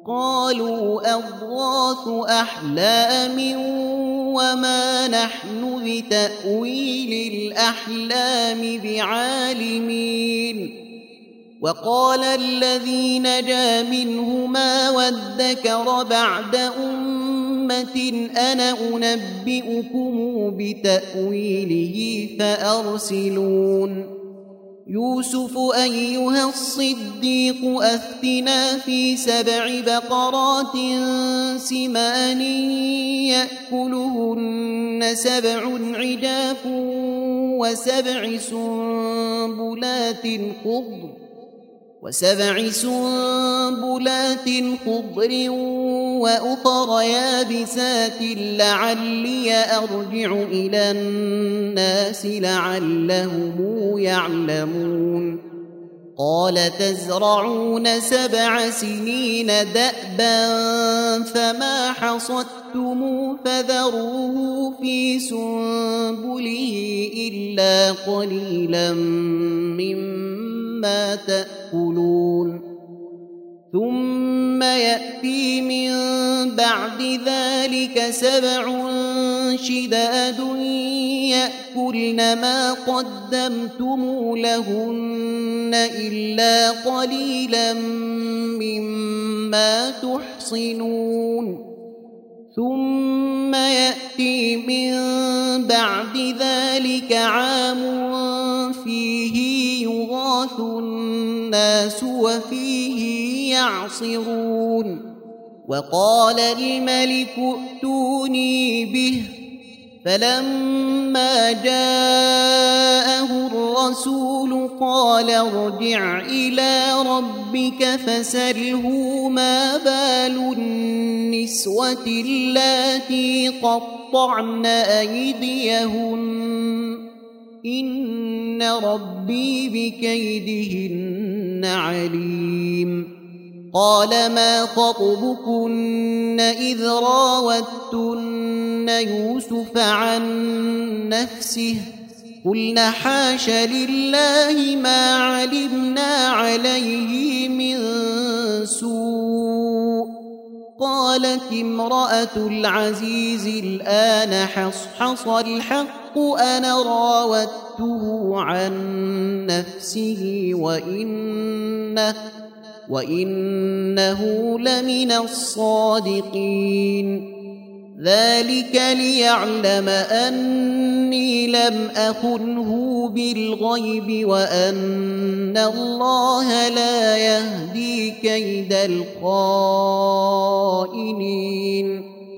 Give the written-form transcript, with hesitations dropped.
قالوا أضغاث أحلام وما نحن بتأويل الأحلام بعالمين. وقال الذي نجا منهما وادكر بعد أمة أنا أنبئكم بتأويله فأرسلون. يوسف أيها الصديق أفتنا في 7 بقرات سمان يأكلهن 7 عجاف وسبع سنبلات خضر وأخر يابسات لعلي أرجع إلى الناس لعلهم يعلمون. قال تزرعون 7 سنين دأبا فما حصدتم فذروه في سنبله إلا قليلا مما تأكلون. ثم يأتي من بعد ذلك 7 شداد يأكلن ما قدمتم لهن إلا قليلا مما تحصنون. ثم يأتي من بعد ذلك عام فيه يغاث الناس وفيه يعصرون. وقال الملك ائتوني به فلما جاءه الرسول قال ارجع إلى ربك فسله ما بال النسوة اللاتي قطعن أيديهن إن ربي بكيدهن عليم. قال ما خطبكن إذ راوتن يوسف عن نفسه قلنا حاش لله ما علمنا عليه من سوء. قالت امرأة العزيز الآن حصحص الحق أنا راودته عن نفسه وإنه لمن الصادقين. ذلك ليعلم أني لم أخنه بالغيب وأن الله لا يهدي كيد الخائنين.